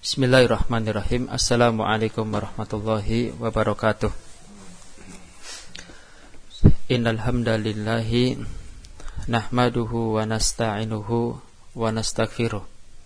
Bismillahirrahmanirrahim. Assalamualaikum warahmatullahi wabarakatuh. Innal hamdalillahi nahmaduhu wa nasta'inuhu wa nastaghfiruh.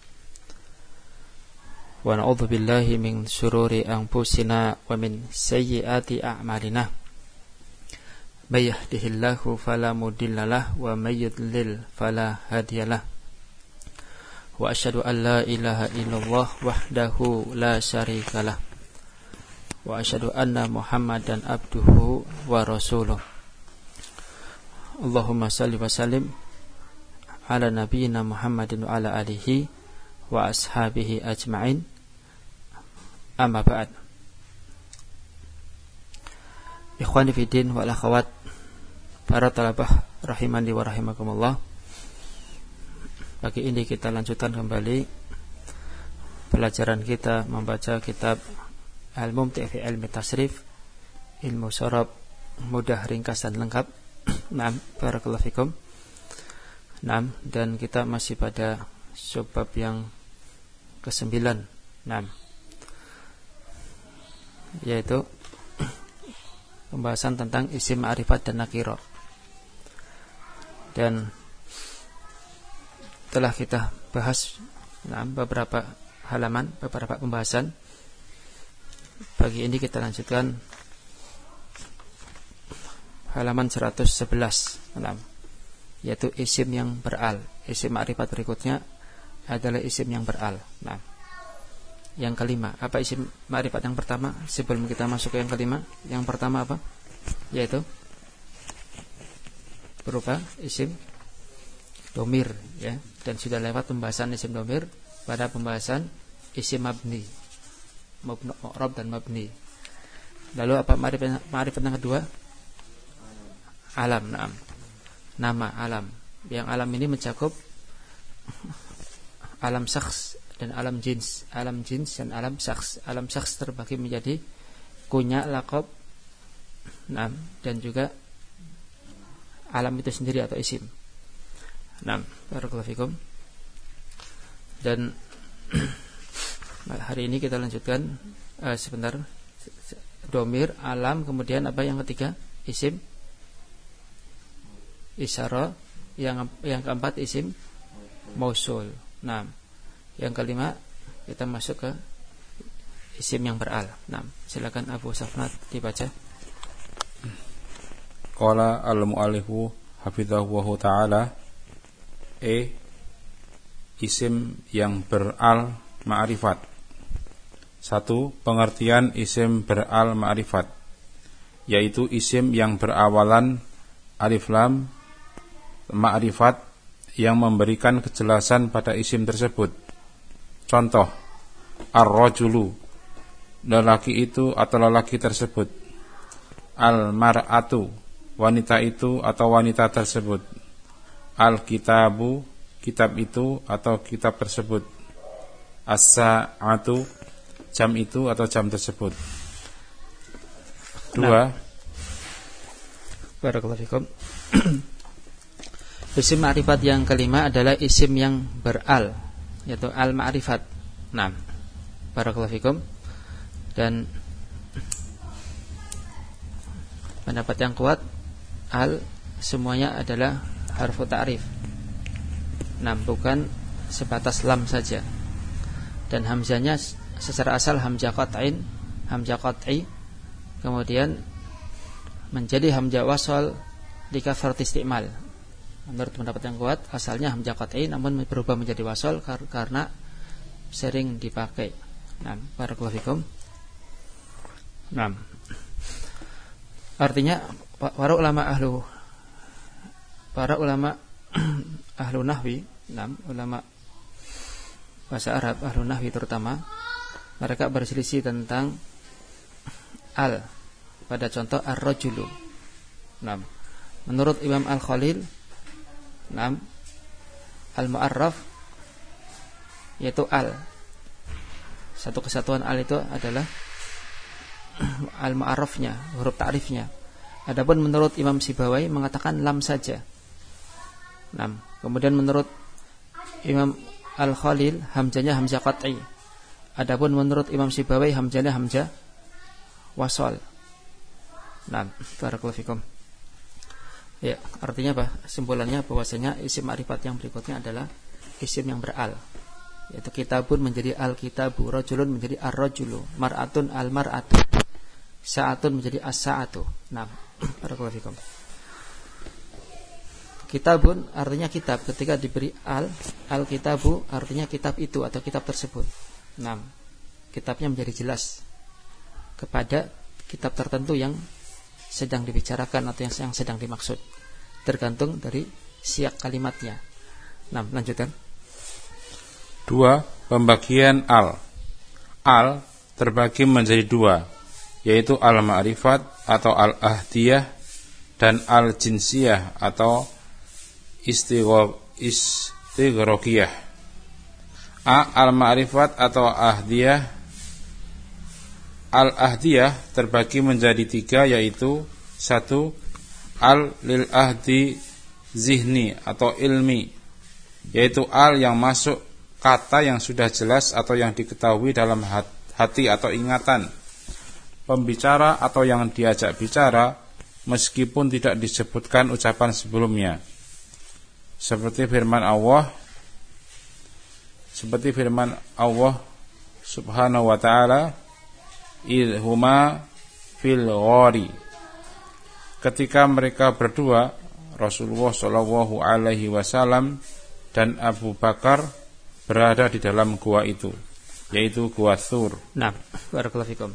Wa na'udzu billahi min syururi anfusina wa min sayyiati a'malina. May yahdihillahu fala mudhillalah wa may yudlil fala hadiyalah. Wa asyhadu an la ilaha illallah wahdahu la syarikalah. Wa asyhadu anna Muhammadan abduhu wa rasuluh. Allahumma salli wa sallim ala nabiyyina Muhammadin wa ala alihi wa ashabihi ajma'in. Amma ba'd. Ikhwani fi din wal akhawat, para talabah rahimani wa rahimakumullah. Pagi ini kita lanjutkan kembali pelajaran kita membaca kitab Al-Mumti' fi Ilmi Tasrif, ilmu sharab mudah, ringkas dan lengkap. Naam, barakallahu fikum. Naam, dan kita masih pada subbab yang ke-9. Naam, yaitu pembahasan tentang isim ma'rifat dan nakira. Dan telah kita bahas beberapa halaman, beberapa pembahasan. Pagi ini kita lanjutkan halaman 111, yaitu isim yang beral. Isim ma'rifat berikutnya adalah isim yang beral. Nah, yang kelima, apa isim ma'rifat yang pertama? Sebelum kita masuk ke yang kelima, yang pertama apa? Yaitu berupa isim domir, ya. Dan sudah lewat pembahasan isim domir pada pembahasan isim mabni, mu'rab dan mabni. Lalu apa ma'rifat yang kedua? Alam. Naam, nama alam. Yang alam ini mencakup alam syakhs dan alam jins. Alam jins dan alam syakhs. Alam syakhs terbagi menjadi kunya, laqab, naam, dan juga alam itu sendiri atau isim. Naam, barakallahu fikum. Dan hari ini kita lanjutkan sebentar. Domir, alam, kemudian apa yang ketiga? Isim isyarah, yang keempat isim mausul. Naam, yang kelima kita masuk ke isim yang beral. Naam, silakan Abu Safnat dibaca. Qala al-mu'allifu hafidhahu ta'ala. Isim yang beral ma'rifat. 1. Pengertian isim beral ma'rifat, yaitu isim yang berawalan alif lam ma'rifat yang memberikan kejelasan pada isim tersebut. Contoh, ar-rajulu, lelaki itu atau lelaki tersebut. Al-mar'atu, wanita itu atau wanita tersebut. Al-kitabu, kitab itu atau kitab tersebut. As-sa'atu, jam itu atau jam tersebut. 2. Barakallahu fikum. Isim ma'rifat yang kelima adalah isim yang beral, yaitu al-ma'rifat. Nah, barakallahu fikum. Dan pendapat yang kuat, al semuanya adalah harfu ta'rif. Nah, bukan sebatas lam saja. Dan hamzanya secara asal hamzah qat'in, hamzah qat'i, kemudian menjadi hamzah wasal di kathrati isti'mal. Menurut pendapat yang kuat, asalnya hamzah qat'i namun berubah menjadi wasal karena sering dipakai. Nah, barakallahu fikum. Nah, artinya para ulama ahlu nahwi, ulama bahasa Arab, ahlu nahwi terutama, mereka berselisih tentang al pada contoh ar-rajulu. Menurut Imam Al-Khalil, al-mu'arraf yaitu al. Satu kesatuan al itu adalah al-mu'arrafnya, huruf ta'rifnya. Adapun menurut Imam Sibawai mengatakan lam saja. Kemudian menurut Imam Al-Khalil hamzanya hamzah qat'i. Adapun menurut Imam Sibawai hamzahnya hamzah wasol. Nah, barakallahu fikum. Ya, artinya apa? Simpulannya bahwasanya isim ma'rifat yang berikutnya adalah isim yang beral. Yaitu kitabun menjadi al-kitabu, rajulun menjadi ar-rajulu, mar'atun al-mar'atu, sa'atun menjadi as-sa'atu. Nah, barakallahu fikum. Kitabun artinya kitab, ketika diberi al-kitabu artinya kitab itu atau kitab tersebut. Nah, kitabnya menjadi jelas kepada kitab tertentu yang sedang dibicarakan atau yang sedang dimaksud, tergantung dari siyak kalimatnya. Nah, lanjutkan. 2. Pembagian al. Al terbagi menjadi 2, yaitu al-ma'rifat atau al-ahdiyah dan al-jinsiyah atau istighraqiyah. Al-ma'rifat atau ahdiyah. Al-ahdiyah terbagi menjadi 3, yaitu 1. Al lil ahdi zihni atau ilmi, yaitu al yang masuk kata yang sudah jelas atau yang diketahui dalam hati atau ingatan pembicara atau yang diajak bicara, meskipun tidak disebutkan ucapan sebelumnya. Seperti firman Allah Subhanahu wa ta'ala, idhuma fil ghari. Ketika mereka berdua, Rasulullah sallallahu alaihi wasallam dan Abu Bakar berada di dalam gua itu, yaitu gua Tsur. Nah, barakallahu fikum.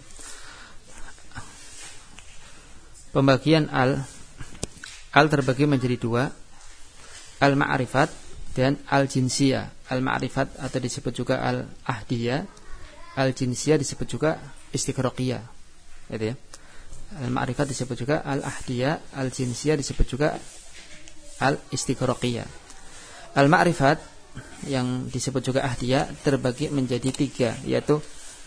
Pembagian al terbagi menjadi 2, al-ma'rifat dan al-jinsiyah. Al-ma'rifat atau disebut juga al-ahdiyah, al-jinsiyah disebut juga istighraqiyah. Gitu ya. Al-ma'rifat disebut juga al-ahdiyah, al-jinsiyah disebut juga al-istighraqiyah. Al-ma'rifat yang disebut juga ahdiyah terbagi menjadi 3, yaitu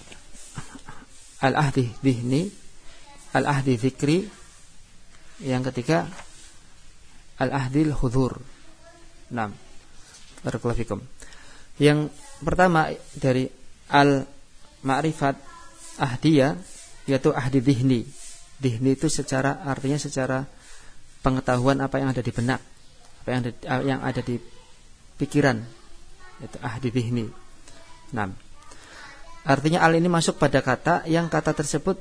al-ahdi dhihni, al-ahdi dzikri, yang ketiga al-ahdil hudhur. Nah, barakallahu fikum. Yang pertama dari al-ma'rifat ahdiyah yaitu ahdi dhihni. Dhihni itu artinya secara pengetahuan apa yang ada di benak, apa yang ada di pikiran, itu ahdi dhihni. Nah, artinya al ini masuk pada kata yang kata tersebut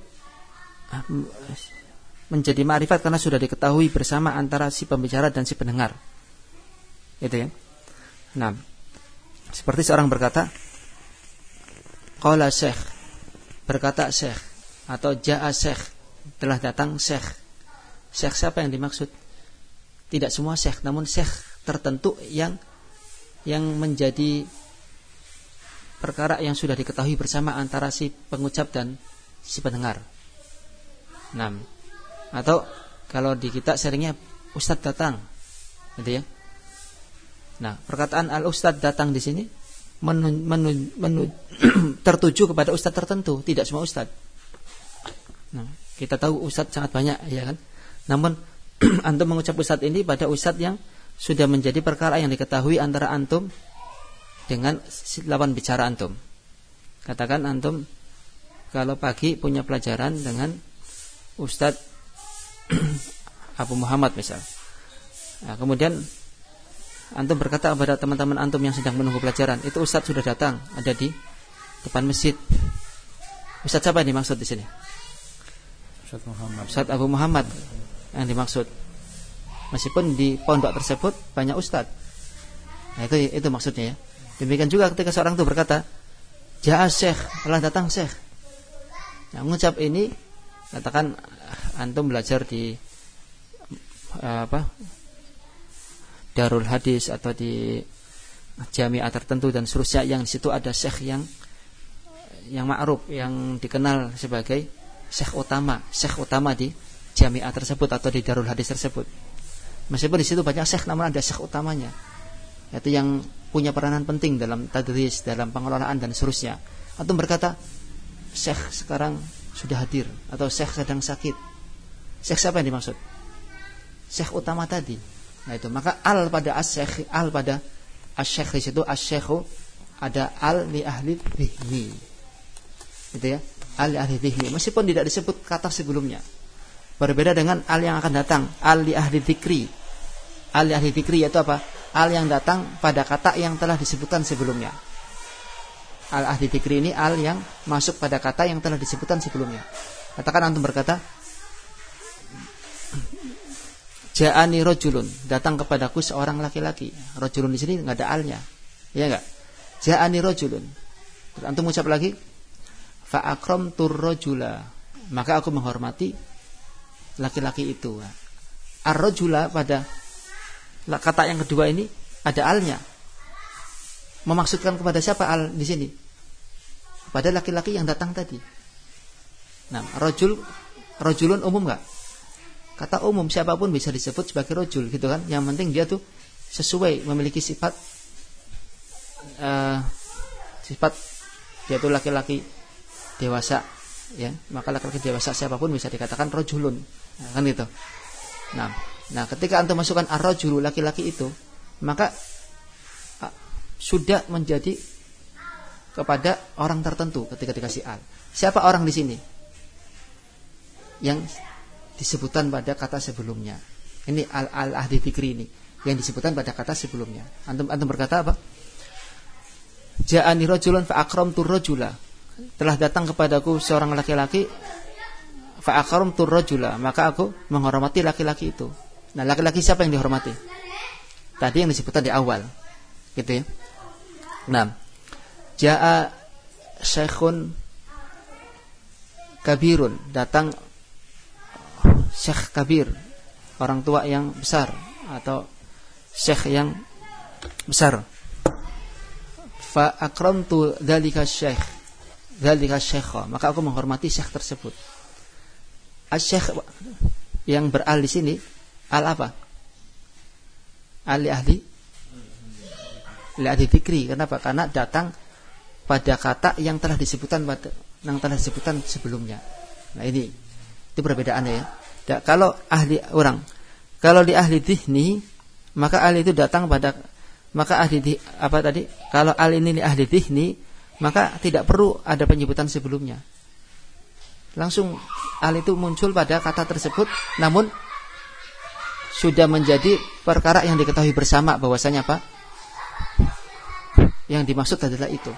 menjadi ma'rifat karena sudah diketahui bersama antara si pembicara dan si pendengar. Itu ya. Nah, seperti seorang berkata, qala syekh, berkata syekh, atau ja'a syekh, telah datang syekh. Syekh siapa yang dimaksud? Tidak semua syekh, namun syekh tertentu yang menjadi perkara yang sudah diketahui bersama antara si pengucap dan si pendengar. Nah, atau kalau di kita seringnya ustadz datang, gitu ya. Nah, perkataan al-ustadz datang di sini tertuju kepada ustadz tertentu, tidak semua ustadz. Nah, kita tahu ustadz sangat banyak, ya kan? Namun antum mengucap ustadz ini pada ustadz yang sudah menjadi perkara yang diketahui antara antum dengan lawan bicara antum. Katakan antum kalau pagi punya pelajaran dengan ustadz Abu Muhammad misal. Nah, kemudian antum berkata kepada teman-teman antum yang sedang menunggu pelajaran, itu ustadz sudah datang, ada di depan masjid. Ustadz siapa yang dimaksud di sini? Ustadz Abu Muhammad yang dimaksud. Meskipun di pondok tersebut banyak ustadz. Nah, itu maksudnya ya. Demikian juga ketika seorang itu berkata, ja'a syekh, telah datang syekh. Nah, mengucap ini, katakan antum belajar di Darul Hadis atau di jamiah tertentu dan seterusnya, yang di situ ada syekh yang ma'ruf, yang dikenal sebagai syekh utama di jamiah tersebut atau di Darul Hadis tersebut. Meskipun di situ banyak syekh, namun ada syekh utamanya, yaitu yang punya peranan penting dalam tadris, dalam pengelolaan dan seterusnya. Antum berkata, syekh sekarang sudah hadir atau syekh sedang sakit. Syekh siapa yang dimaksud? Syekh utama tadi. Nah, itu maka al pada as-syekh, al pada asy-syekh di situ, asy-syekhu ada al li ahli dhihni. Gitu ya. Al li ahli dzikri meskipun tidak disebut kata sebelumnya. Berbeda dengan al yang akan datang, al li ahli dzikri. Al li ahli dzikri itu apa? Al yang datang pada kata yang telah disebutkan sebelumnya. Al ahli dzikri ini al yang masuk pada kata yang telah disebutkan sebelumnya. Katakan antum berkata, ja'ani rajulun, datang kepadaku seorang laki-laki. Rajulun di sini enggak ada alnya. Iya enggak? Ja'ani rajulun. Terus antum ucap lagi, fa akramtur rajula, maka aku menghormati laki-laki itu. Ar-rajula pada kata yang kedua ini ada alnya. Memaksudkan kepada siapa al di sini? Pada laki-laki yang datang tadi. Nah, rajulun umum enggak? Kata umum siapapun bisa disebut sebagai rajul gitu kan. Yang penting dia tuh sesuai memiliki sifat dia tuh laki-laki dewasa ya. Maka laki-laki dewasa siapapun bisa dikatakan rajulun. Nah, kan gitu. Nah, ketika antum masukkan ar-rajulu laki-laki itu, maka sudah menjadi kepada orang tertentu ketika dikasih al. Siapa orang di sini? Yang disebutkan pada kata sebelumnya. Ini al ahdi dzikri ini yang disebutkan pada kata sebelumnya. Antum berkata apa? Ja'ani rajulun fa akramtur rajula. Telah datang kepadaku seorang laki-laki fa akramtur rajula, maka aku menghormati laki-laki itu. Nah, laki-laki siapa yang dihormati? Tadi yang disebutkan di awal. Gitu ya. Nah, ja'a syekhun kabirun, datang syekh kabir, orang tua yang besar atau syekh yang besar. Fa akramtu dzalika syekha, maka aku menghormati syekh tersebut. Asy-syekh yang beral di sini al apa? Al ahli dzikri. Kenapa? Karena datang pada kata yang telah disebutkan sebelumnya. Nah, ini itu perbedaannya ya. Kalau di ahli dzihni, maka ahli itu datang pada, maka ahli apa tadi? Kalau al ini di ahli dzihni, maka tidak perlu ada penyebutan sebelumnya. Langsung al itu muncul pada kata tersebut, namun sudah menjadi perkara yang diketahui bersama bahwasanya apa? Yang dimaksud adalah itu.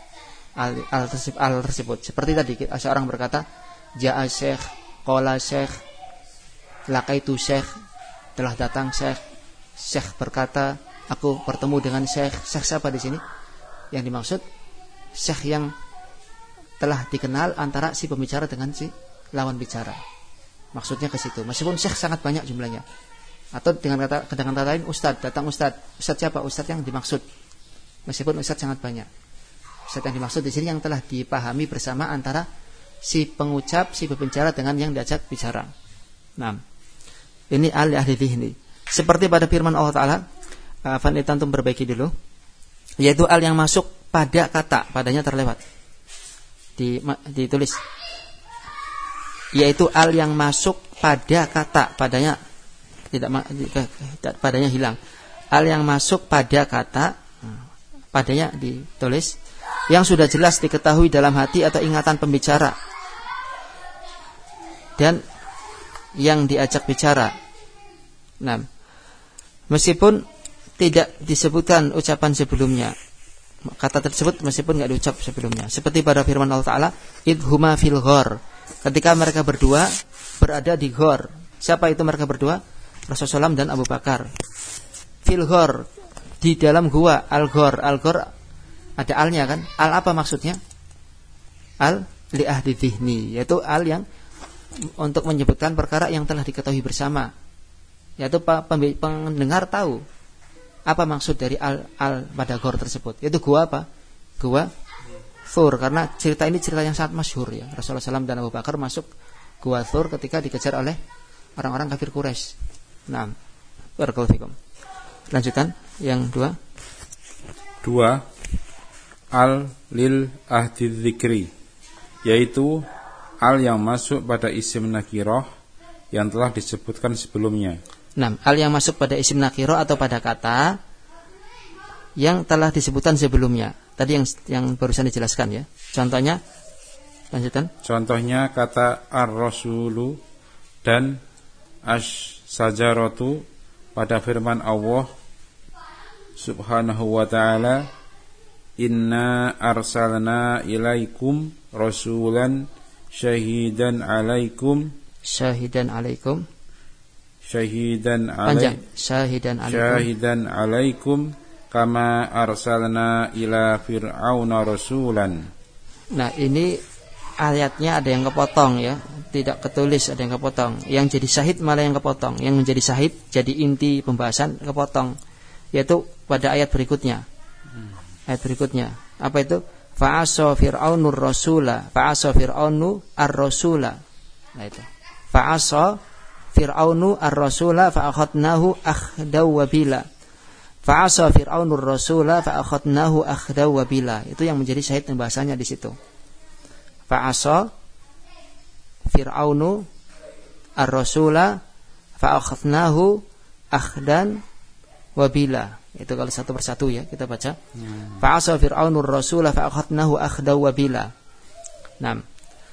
Al tersebut. Seperti tadi seorang berkata, ja'a syekh, qala syekh, laqaitu syekh, telah datang syekh. Syekh berkata, aku bertemu dengan syekh. Syekh siapa di sini? Yang dimaksud syekh yang telah dikenal antara si pembicara dengan si lawan bicara. Maksudnya ke situ. Meskipun syekh sangat banyak jumlahnya. Atau dengan kata lain ustad, datang ustad. Ustad siapa? Ustad yang dimaksud. Meskipun ustad sangat banyak. Ustad yang dimaksud di sini yang telah dipahami bersama antara si pengucap, si pembicara dengan yang diajak bicara. Nah, ini al ahli dzihni. Seperti pada firman Allah Taala, antum perbaiki dulu, yaitu al yang masuk pada kata, padanya terlewat. Ditulis. Yaitu al yang masuk pada kata, padanya padanya hilang. Al yang masuk pada kata, padanya ditulis, yang sudah jelas diketahui dalam hati atau ingatan pembicara dan yang diajak bicara. Nah, meskipun tidak disebutkan ucapan sebelumnya, kata tersebut meskipun tidak diucap sebelumnya. Seperti pada firman Allah Ta'ala, idhuma fil ghor, ketika mereka berdua berada di ghor. Siapa itu mereka berdua? Rasulullah SAW dan Abu Bakar. Fil ghor, di dalam gua. Al-ghor ada alnya kan? Al apa maksudnya? Al li ahdi dzihni, yaitu al yang untuk menyebutkan perkara yang telah diketahui bersama, yaitu pendengar tahu apa maksud dari al pada ghor tersebut. Yaitu gua apa? Gua Thur, karena cerita ini cerita yang sangat masyhur ya. Rasulullah SAW dan Abu Bakar masuk gua Thur ketika dikejar oleh orang-orang kafir Quraisy. Nah, barakallahu fikum. Lanjutan yang dua, al lil ahdi dzikri, yaitu al yang masuk pada isim nakirah yang telah disebutkan sebelumnya. Nah, al yang masuk pada isim nakirah atau pada kata yang telah disebutkan sebelumnya. Tadi yang barusan dijelaskan ya. Contohnya Lanjutan. Contohnya kata ar-rasulu dan as-sajaratu pada firman Allah Subhanahu wa ta'ala, inna arsalna ilaikum rasulan syahidan alaikum syahidan alaikum kama arsalna ila fir'auna rasulan. Nah, ini ayatnya ada yang kepotong ya, tidak ketulis, ada yang kepotong. Yang jadi syahid malah yang kepotong. Yang menjadi syahid jadi inti pembahasan kepotong, yaitu pada ayat berikutnya. Ayat berikutnya apa itu? Fa'asa fir'aunur rasula, fa'asa fir'aunu ar-rasula. Nah itu. Fa'asa fir'aunu ar-rasula fa'akhadnahu akhdaw wabila. Fa'asa fir'aunur rasula fa'akhadnahu akhdaw wabila. Itu yang menjadi syahid pembahasannya di situ. Fa'asa fir'aunu ar-rasula fa'akhadnahu akhdan wabila. Itu kalau satu persatu ya kita baca. Fa'asa fir'aunur rasula fa'akhadnahu akhdaw wabila. 6.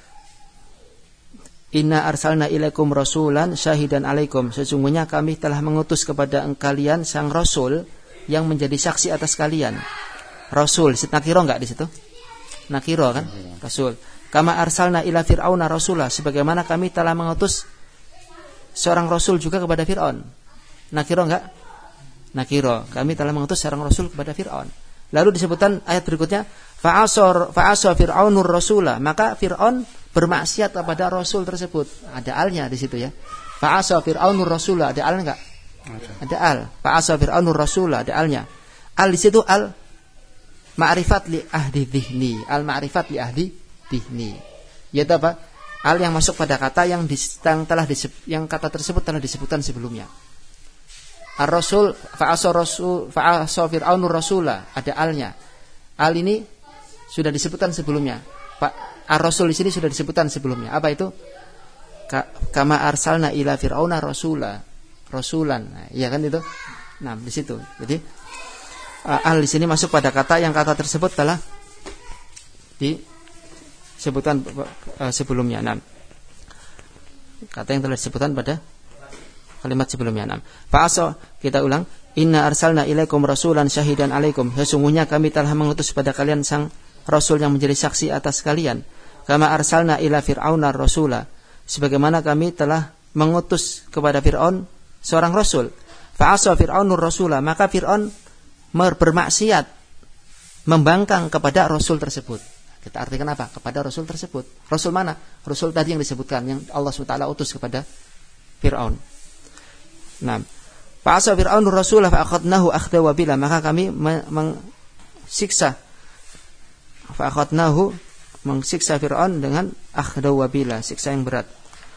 Inna arsalna ilaikum rasulan syahidan alaikum. Sesungguhnya kami telah mengutus kepada kalian sang rasul yang menjadi saksi atas kalian. Rasul, nakiro enggak di situ? Nakiro kan? Rasul. Kama arsalna ila fir'auna rasula, sebagaimana kami telah mengutus seorang rasul juga kepada Fir'aun. Nakiro enggak? Nakiro. Kami telah mengutus seorang rasul kepada Fir'aun. Lalu disebutkan ayat berikutnya, fa'asa fir'aunur rasula, maka Fir'aun bermaksiat kepada rasul tersebut. Ada alnya di situ ya. Fa'asa fir'aunur rasula, ada al enggak? Ada al. Fa'asa fir'aunur rasula, ada alnya. Al di situ al ma'rifat li ahdi dhihni. Al ma'rifat li ahdi dhihni. Yaitu apa? Al yang masuk pada kata yang kata tersebut telah disebutkan sebelumnya. Ar-rasul fa'asa fir'aunur rasula, ada alnya. Al ini sudah disebutkan sebelumnya. Pak Ar-rasul di sini sudah disebutkan sebelumnya. Apa itu? Kama arsalna ila fir'auna rasulan. Nah, iya kan itu? Nah, di situ. Jadi al di sini masuk pada kata yang kata tersebut telah disebutkan sebelumnya. Nah, kata yang telah disebutkan pada kalimat sebelumnya. Nah, fa'asa, kita ulang. Inna arsalna ilaikum rasulan syahidan alaikum. Sesungguhnya kami telah mengutus pada kalian sang rasul yang menjadi saksi atas kalian. Kama arsalna ila fir'auna rasula, sebagaimana kami telah mengutus kepada Fir'aun seorang rasul. Fa'asa fir'aunur rasula, maka Fir'aun bermaksiat, membangkang kepada rasul tersebut. Kita artikan apa? Kepada rasul tersebut. Rasul mana? Rasul tadi yang disebutkan, yang Allah SWT utus kepada Fir'aun. Nah, fa'asa fir'aunur rasula fa'akhadnahu akhda wabila, maka kami mengsiksa Fir'aun dengan akhda wabila, siksa yang berat.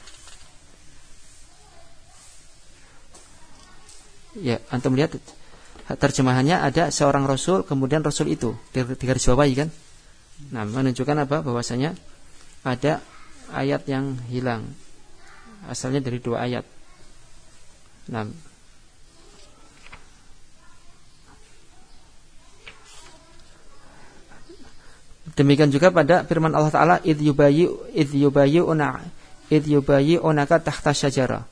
Ya, antum lihat terjemahannya ada seorang rasul, kemudian rasul itu digarisbawahi kan? Nah, menunjukkan apa? Bahwasanya ada ayat yang hilang. Asalnya dari 2 ayat. Nah, demikian juga pada firman Allah Ta'ala, idh yubayyi'unaka tahta syajara.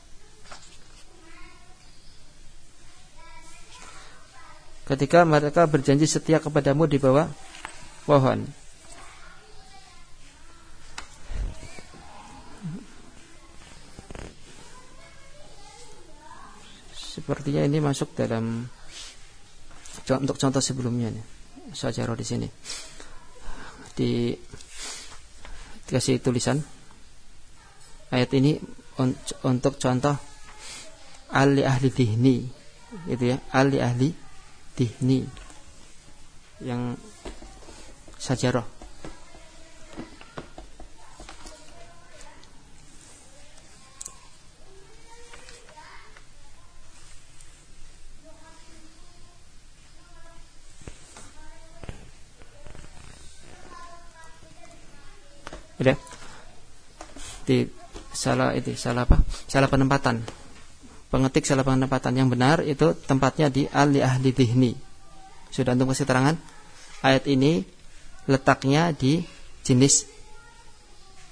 Ketika mereka berjanji setia kepadamu di bawah pohon. Sepertinya ini masuk dalam untuk contoh sebelumnya nih. Syajara di sini. Dikasih tulisan ayat ini untuk contoh ahli dhihni, itu ya, ahli dhihni yang sajarah. Udah. Salah apa? Salah penempatan. Pengetik salah penempatan. Yang benar itu tempatnya di ahli dhihni. Sudah untuk kasih terangan. Ayat ini letaknya di jenis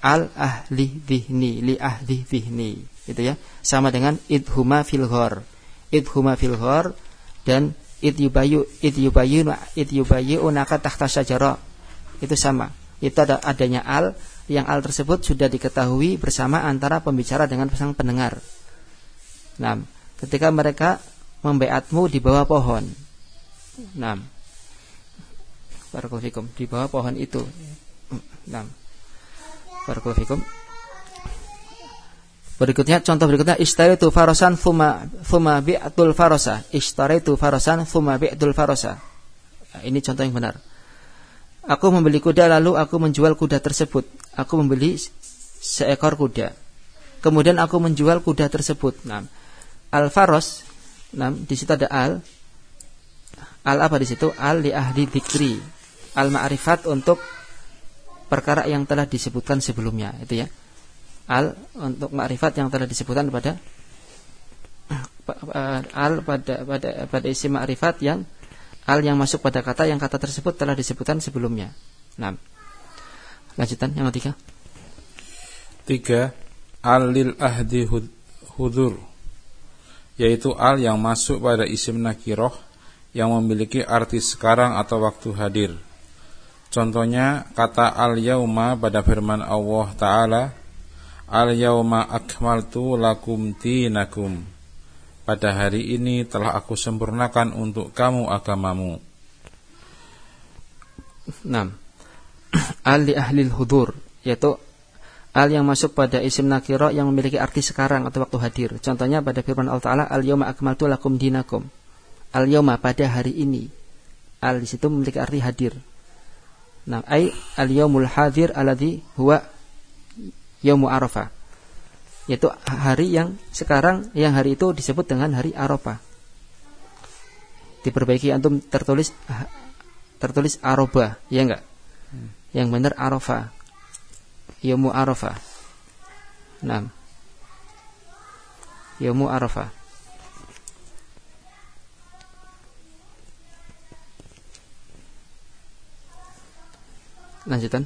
al ahli dhihni, li ahli dhihni, gitu ya. Sama dengan idhuma fil ghar, idhuma fil ghar, dan id yubayyunaka tahta syajara, itu sama. Itu adanya al, yang al tersebut sudah diketahui bersama antara pembicara dengan sang pendengar. Nah, ketika mereka membaiatmu di bawah pohon. Nah, barakallahu fikum, di bawah pohon itu. Nah, barakallahu fikum. Berikutnya, contoh berikutnya, istaraitu farasan thumma bi'tul farasa. Istaraitu farasan thumma bi'tul farasa. Nah, ini contoh yang benar. Aku membeli kuda lalu aku menjual kuda tersebut. Aku membeli seekor kuda, kemudian aku menjual kuda tersebut. Nah, al-faros, nah di situ ada al apa di situ? Al li ahli dzikri, al ma'rifat untuk perkara yang telah disebutkan sebelumnya, itu ya. Al untuk ma'rifat yang telah disebutkan pada al pada isim ma'rifat yang al yang masuk pada kata yang kata tersebut telah disebutkan sebelumnya. Nah, lanjutan yang ketiga. 3. Al lil ahdi hudur, yaitu al yang masuk pada isim nakiroh yang memiliki arti sekarang atau waktu hadir. Contohnya kata al yauma pada firman Allah Ta'ala, al yauma akmaltu lakum dinakum, pada hari ini telah aku sempurnakan untuk kamu agamamu. 6. Al li ahlil hudur, yaitu al yang masuk pada isim nakira yang memiliki arti sekarang atau waktu hadir. Contohnya pada firman Allah Ta'ala, al yauma akmaltu lakum dinakum. Al yauma pada hari ini. Al di situ memiliki arti hadir. Nah, ai al yaumul hadir alladzi huwa yaumu Arafah, yaitu hari yang sekarang, yang hari itu disebut dengan hari Arafah. Diperbaiki, antum tertulis Arafah, ya enggak? Yang benar Arafah, yaumu Arafah. Nah, yaumu Arafah. Lanjutan.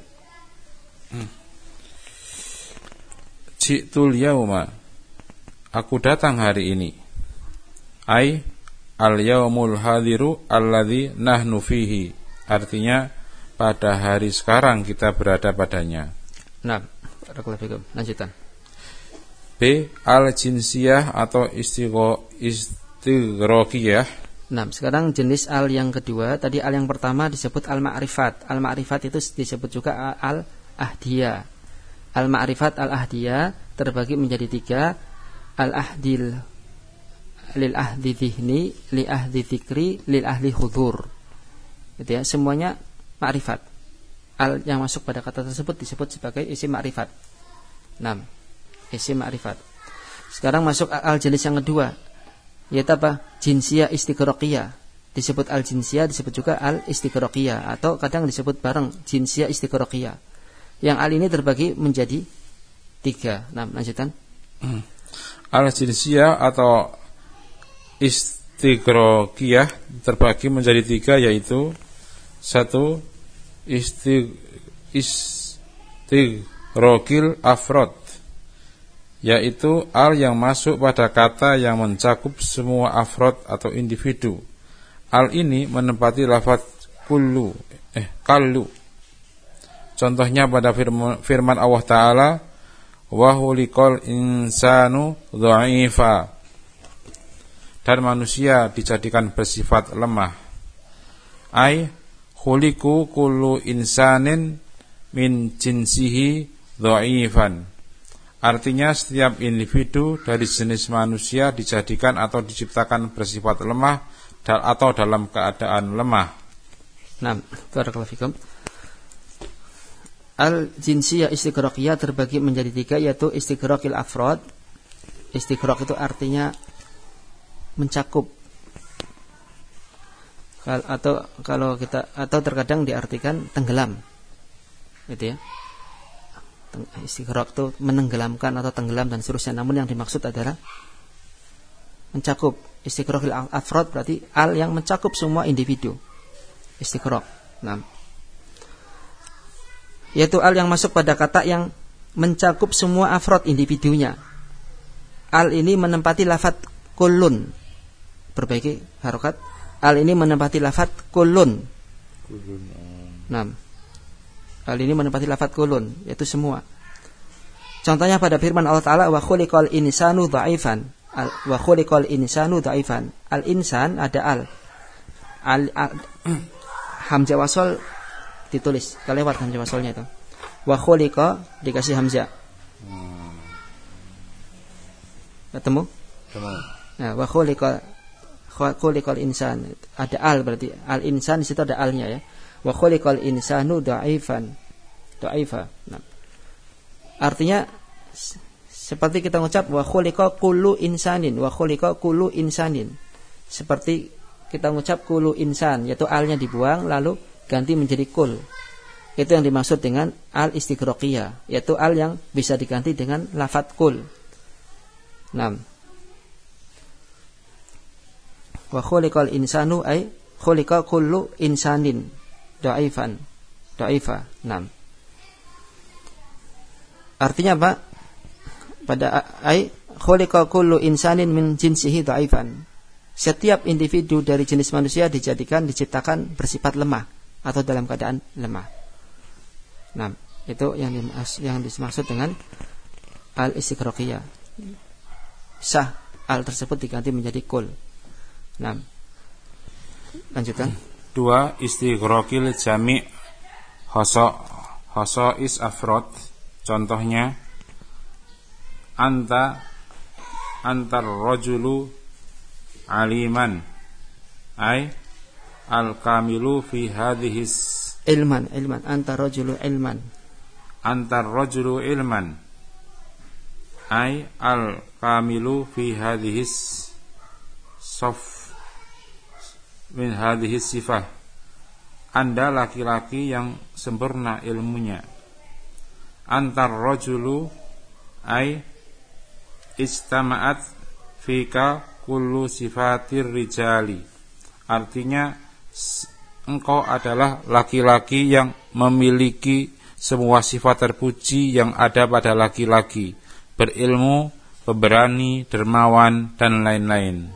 Ji'tul yauma, aku datang hari ini. Ai al yaumul hadiru alladzi nahnu fihi, artinya pada hari sekarang kita berada padanya. Nah, barakallahu fikum. Lanjutan. B. Al jinsiyah atau istighraqiyah. Nah, sekarang jenis al yang kedua. Tadi al yang pertama disebut al ma'rifat. Al ma'rifat itu disebut juga al ahdiyah. Al ma'rifat al ahdiyah terbagi menjadi 3. Al ahdil lil ahdi dhihni, li ahdi dzikri, lil ahli hudur. Gitu ya, semuanya ma'rifat. Al yang masuk pada kata tersebut disebut sebagai isim ma'rifat. 6. Isim ma'rifat. Sekarang masuk al jenis yang kedua, yaitu apa? Jinsiyah istighraqiyah. Disebut al jinsiyah, disebut juga al istighraqiyah, atau kadang disebut bareng jinsiyah istighraqiyah. Yang al ini terbagi menjadi 3. Nah, lanjutan. Al jinsiyah atau istighraqiyah terbagi menjadi 3, yaitu 1. Istighraqil afrod, yaitu al yang masuk pada kata yang mencakup semua afrod atau individu. Al ini menempati lafaz kallu. Contohnya pada firman Allah Ta'ala, wa hulikal insanu dha'ifa, dan manusia dijadikan bersifat lemah. Ai khuliqu kullu insanin min jinsihi dha'ifan, artinya setiap individu dari jenis manusia dijadikan atau diciptakan bersifat lemah atau dalam keadaan lemah. Nah, barakallahu fikum. Al jinsiyah istighraqiyah terbagi menjadi 3, yaitu istighraqil afrod. Istighraq itu artinya mencakup, atau terkadang diartikan tenggelam, gitu ya. Istighraq itu menenggelamkan atau tenggelam dan seterusnya. Namun yang dimaksud adalah mencakup. Istighraqil afrod berarti al yang mencakup semua individu. Istighraq. Nah, yaitu al yang masuk pada kata yang mencakup semua afrod individunya. Al ini menempati lafadz kullun. Perbaiki harokat. Al ini menempati lafadz kullun. Nah, al ini menempati lafadz kullun, yaitu semua. Contohnya pada firman Allah Ta'ala, wa khuliqal insanu dha'ifan. Wa khuliqal insanu dha'ifan. Al insan ada al. Hamzah wasol ditulis, kelewat hamzah wasolnya itu. Wa khuliqa dikasih hamzah. Ketemu? Nah, wa khuliqal insan ada al, berarti al insan di situ ada alnya ya. Wa khuliqal insanu dha'ifan. Dha'ifa. Nah. Artinya seperti kita ngucap wa khuliqa kullu insanin, wa khuliqa kullu insanin. Seperti kita ngucap kullu insan, yaitu alnya dibuang lalu ganti menjadi kul. Itu yang dimaksud dengan al istighraqiyah, yaitu al yang bisa diganti dengan lafadz kul. 6. Wa khuliqal insanu ay khuliqa kullu insanin dhaifan. Dhaifa. 6. Artinya apa? Pada ay khuliqa kullu insanin min jinsihi dhaifan. Setiap individu dari jenis manusia diciptakan bersifat lemah atau dalam keadaan lemah. Nah, itu yang dimaksud dengan al-istighraqiyah. Sah al tersebut diganti menjadi kul. Nah, lanjutkan. 2. Istighraqil jami' khasa'is afrad. Contohnya antar rajulu aliman ay al-kamilu fi hadhihi ilman antar rajulu ilman ay al-kamilu fi hadhihi saf min hadhihi sifah. Anda laki-laki yang sempurna ilmunya. Antar rajulu ay istama'at fika kullu sifatir rijali. Artinya engkau adalah laki-laki yang memiliki semua sifat terpuji yang ada pada laki-laki, berilmu, pemberani, dermawan dan lain-lain.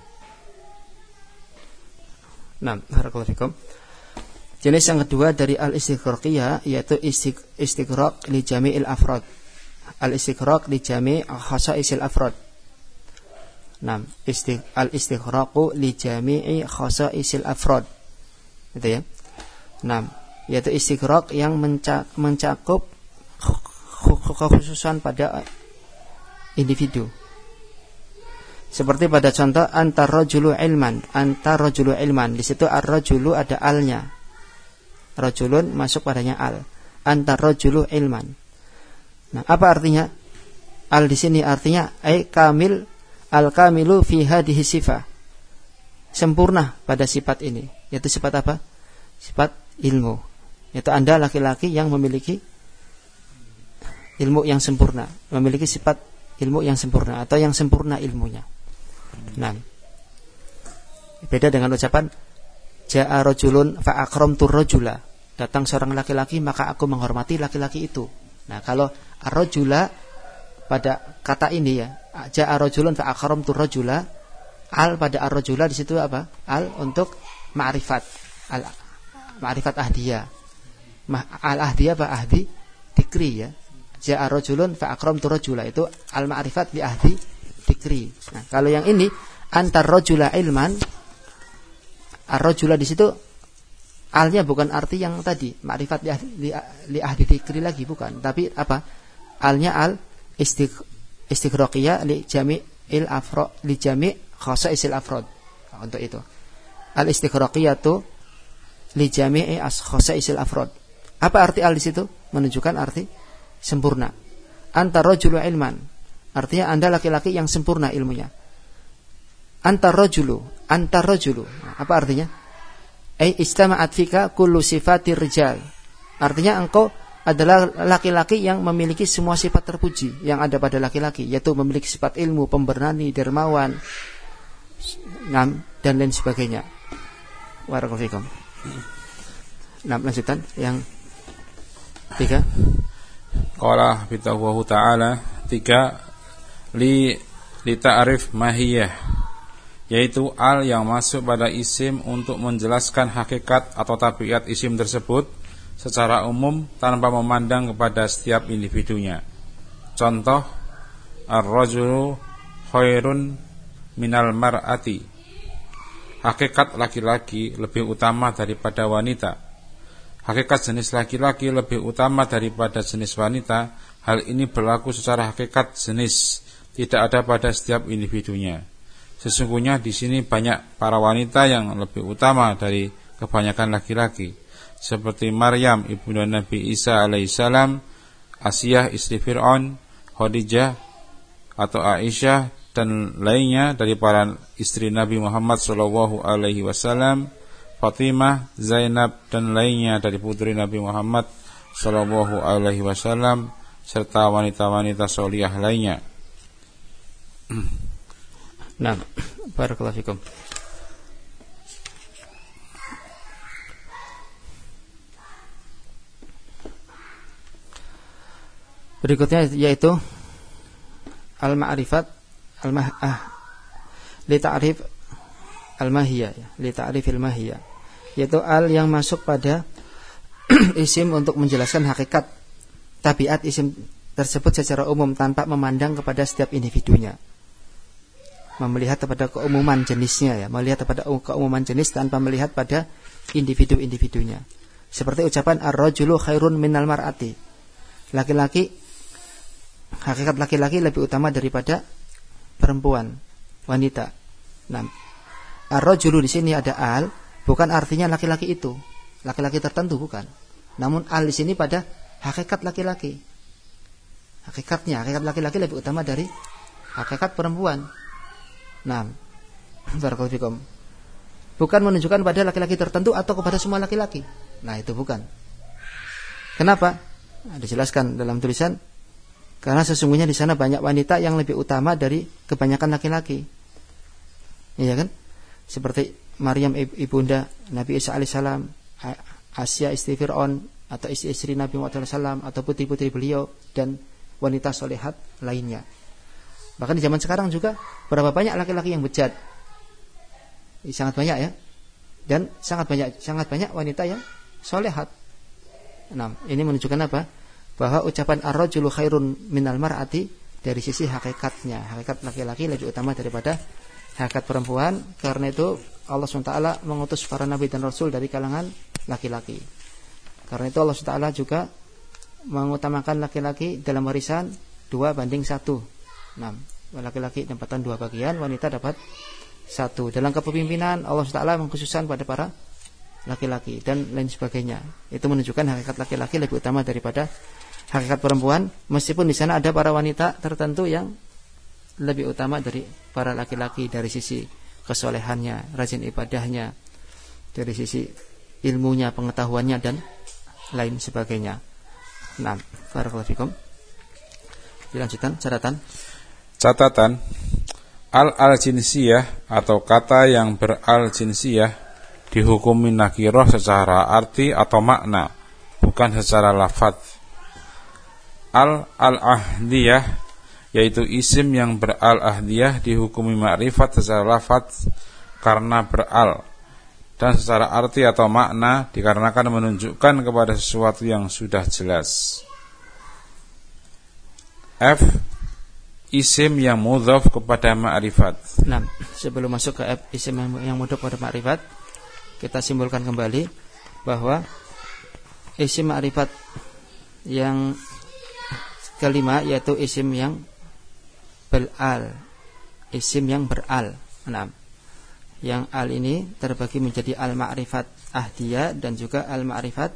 Nah, barakallahu fikum. Jenis yang kedua dari al-istighraqiyah yaitu istighraq li jami'il afrad. Al-istighraq li jami' khasa'isil afrad. Nah, al-istighraqu li jami'i khasa'isil afrad. Gitu ya. Nah, yaitu istighraq yang mencakup kekhususan pada individu. Seperti pada contoh antar rajulu ilman. Di situ ar-rajulu ada alnya. Rajulun masuk padanya al. Antar rajulu ilman. Nah, apa artinya? Al di sini artinya kamil, al-kamilu fi hadhihi sifah. Sempurna pada sifat ini. Yaitu sifat apa? Sifat ilmu. Yaitu Anda laki-laki yang memiliki ilmu yang sempurna, memiliki sifat ilmu yang sempurna atau yang sempurna ilmunya. Nah, beda dengan ucapan ja'a rajulun fa akramtu rajula. Datang seorang laki-laki maka aku menghormati laki-laki itu. Nah, kalau ar-rajula pada kata ini ya, ja'a rajulun fa akramtu rajula, al pada ar-rajula di situ apa? Al untuk ma'rifat. Ma'rifat ahdiyah. Al-ahdiyah apa? Ahdi dikri ya. Ja'a rajulun fa akramtu rajula itu al-ma'rifat bi ahdi dikri. Nah, kalau yang ini antar rajula ilman, ar-rajula di situ alnya bukan arti yang tadi ma'rifat li ahdi dikri lagi, bukan, tapi apa? Alnya al istighraqiyah li jami'il afrad, li jami' khasa'isil afrad. Nah, untuk itu al istighraqiyah tu li jami'i khasa'isil afrad. Apa arti al di situ? Menunjukkan arti sempurna. Antar rajulu ilman, artinya Anda laki-laki yang sempurna ilmunya. Antar rajulu. Nah, apa artinya? Istama'at fika kullu sifatir rijal. Artinya engkau adalah laki-laki yang memiliki semua sifat terpuji yang ada pada laki-laki, yaitu memiliki sifat ilmu, pemberani, dermawan, dan lain sebagainya. Barakallahu fikum. Nah, lanjutan yang 3. Qala bitahu ta'ala 3 li ta'rif mahiyah, yaitu al yang masuk pada isim untuk menjelaskan hakikat atau tabiat isim tersebut secara umum tanpa memandang kepada setiap individunya. Contoh, ar-rajulu khairun minal mar'ati, hakikat laki-laki lebih utama daripada wanita. Hakikat jenis laki-laki lebih utama daripada jenis wanita. Hal ini berlaku secara hakikat jenis, tidak ada pada setiap individunya. Sesungguhnya di sini banyak para wanita yang lebih utama dari kebanyakan laki-laki, seperti Maryam ibunda Nabi Isa alaihissalam, Asiyah istri Fir'aun, Khadijah atau Aisyah dan lainnya dari para istri Nabi Muhammad sallallahu alaihi wasallam, Fatimah, Zainab dan lainnya dari putri Nabi Muhammad sallallahu alaihi wasallam, serta wanita-wanita solihah lainnya. Nah, barakallahu fikum. Berikutnya yaitu al-ma'rifat li ta'rif al-mahiyah, li ta'rif al-mahiyah, yaitu al yang masuk pada isim untuk menjelaskan hakikat tabiat isim tersebut secara umum tanpa memandang kepada setiap individunya. Melihat kepada keumuman jenisnya, ya, melihat kepada keumuman jenis tanpa melihat pada individu-individunya. Seperti ucapan ar-rajulu khairun minal mar'ati. Laki-laki, hakikat laki-laki lebih utama daripada perempuan, wanita. Nah, ar-rajulu di sini ada al, bukan artinya laki-laki itu, laki-laki tertentu bukan. Namun al di sini pada hakikat laki-laki. Hakikatnya, hakikat laki-laki lebih utama dari hakikat perempuan. Nah, barakallahu fikum. Bukan menunjukkan pada laki-laki tertentu atau kepada semua laki-laki. Nah, itu bukan. Kenapa? Nah, dijelaskan dalam tulisan, karena sesungguhnya di sana banyak wanita yang lebih utama dari kebanyakan laki-laki. Iya kan? Seperti Maryam ibunda Nabi Isa alaihissalam, Asya istri Fir'aun atau istri Nabi Muhammad SAW, atau putri-putri beliau dan wanita solehat lainnya. Bahkan di zaman sekarang juga berapa banyak laki-laki yang bejat, sangat banyak ya, dan sangat banyak wanita yang solehat. Nah, ini menunjukkan apa? Bahwa ucapan ar-rajulu khairun minal mar'ati dari sisi hakikatnya, hakikat laki-laki lebih utama daripada hakikat perempuan. Karena itu Allah SWT mengutus para nabi dan rasul dari kalangan laki-laki. Karena itu Allah SWT juga mengutamakan laki-laki dalam warisan 2:1. Nah, laki-laki dapatan 2 bagian, wanita dapat 1. Dalam kepemimpinan Allah SWT mengkhususkan pada para laki-laki dan lain sebagainya. Itu menunjukkan hakikat laki-laki lebih utama daripada hakikat perempuan, meskipun di sana ada para wanita tertentu yang lebih utama dari para laki-laki dari sisi kesolehannya, rajin ibadahnya, dari sisi ilmunya, pengetahuannya dan lain sebagainya. Nah, barakallahu fikum. Dilanjutkan catatan al-jinsiyah atau kata yang beral-jinsiyah dihukumi nakirah secara arti atau makna, bukan secara lafadz. Al-ahdiyah yaitu isim yang beral-ahdiyah dihukumi ma'rifat secara lafadz karena beral, dan secara arti atau makna dikarenakan menunjukkan kepada sesuatu yang sudah jelas. F. Isim yang mudhaf kepada ma'rifat. Nah, sebelum masuk ke F, isim yang mudhaf kepada ma'rifat, kita simpulkan kembali bahwa isim ma'rifat yang kelima yaitu isim yang beral, isim yang beral. Nah, yang al ini terbagi menjadi al-ma'rifat ahdiyah dan juga al-ma'rifat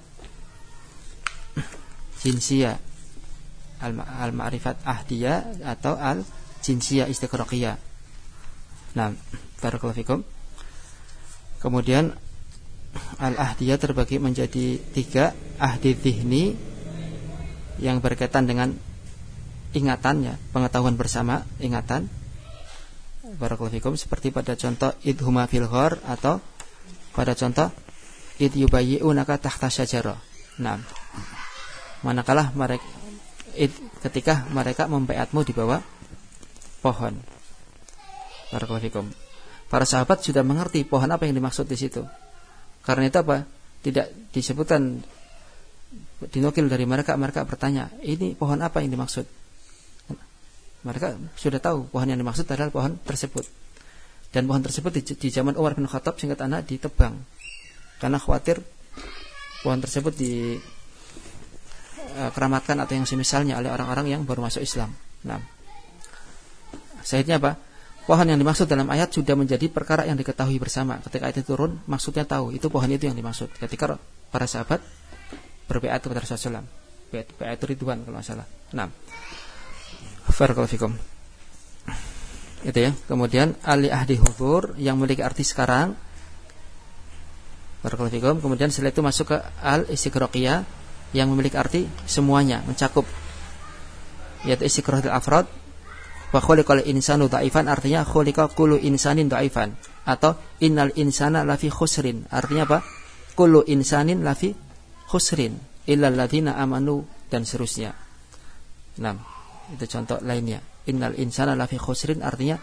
jinsiyah. Al-ma'rifat ahdiyah atau al-jinsiyah istiqraqiyah. Nah, barakallahu fikum. Kemudian al-ahdiyah terbagi menjadi 3, ahdi dzihni yang berkaitan dengan ingatannya, pengetahuan bersama, ingatan. Barakallahu fikum, seperti pada contoh idhuma fil ghar atau pada contoh id yubayyi'unaka tahta syajarah. Nah, manakala mereka ketika mereka membaiatmu di bawah pohon. Barakallahu fikum. Para sahabat sudah mengerti pohon apa yang dimaksud di situ. Karena itu apa? Tidak disebutkan, dinukil dari mereka bertanya, ini pohon apa yang dimaksud? Mereka sudah tahu pohon yang dimaksud adalah pohon tersebut. Dan pohon tersebut di zaman Umar bin Khattab singkat anak ditebang. Karena khawatir pohon tersebut dikeramatkan atau yang semisalnya oleh orang-orang yang baru masuk Islam. Nah, syahidnya apa? Pohon yang dimaksud dalam ayat sudah menjadi perkara yang diketahui bersama. Ketika ayat itu turun, maksudnya tahu, itu pohon itu yang dimaksud. Ketika para sahabat berbaiat kepada Rasulullah SAW, baiat ridwan kalau masalah. Nah, barakallahu fikum. Itu ya. Kemudian ali ahdi hubur yang memiliki arti sekarang. Barakallahu fikum. Kemudian setelah itu masuk ke al istiqraqiyah yang memiliki arti semuanya, mencakup, yaitu istiqraqil afrad. Wa khuliqal insanu dhaifan, artinya khuliqa kullu insanin dhaifan, atau innal insana lafi khusrin, artinya apa? Kullu insanin lafi khusrin illal ladzina amanu, dan seterusnya. Nah, itu contoh lainnya. Innal insana lafi khusrin, artinya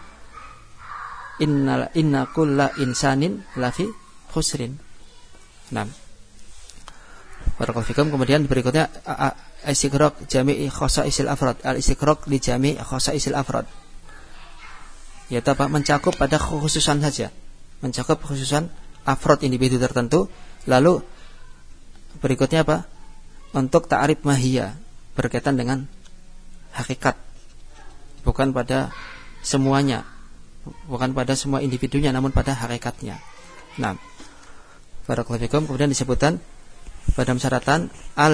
inna kulla insanin lafi khusrin. Nah, barakallahu fikum. Kemudian berikutnya istiqraq jami' khasaisil afrad, al-istiqraq li jami' khasaisil afrad, yaitu apa? Mencakup pada kekhususan saja, mencakup kekhususan afrad individu tertentu. Lalu berikutnya apa? Untuk ta'rif mahiyah, berkaitan dengan hakikat, bukan pada semuanya, bukan pada semua individunya, namun pada hakikatnya. Nah, barakallahu fikum. Kemudian disebutkan pada syaratan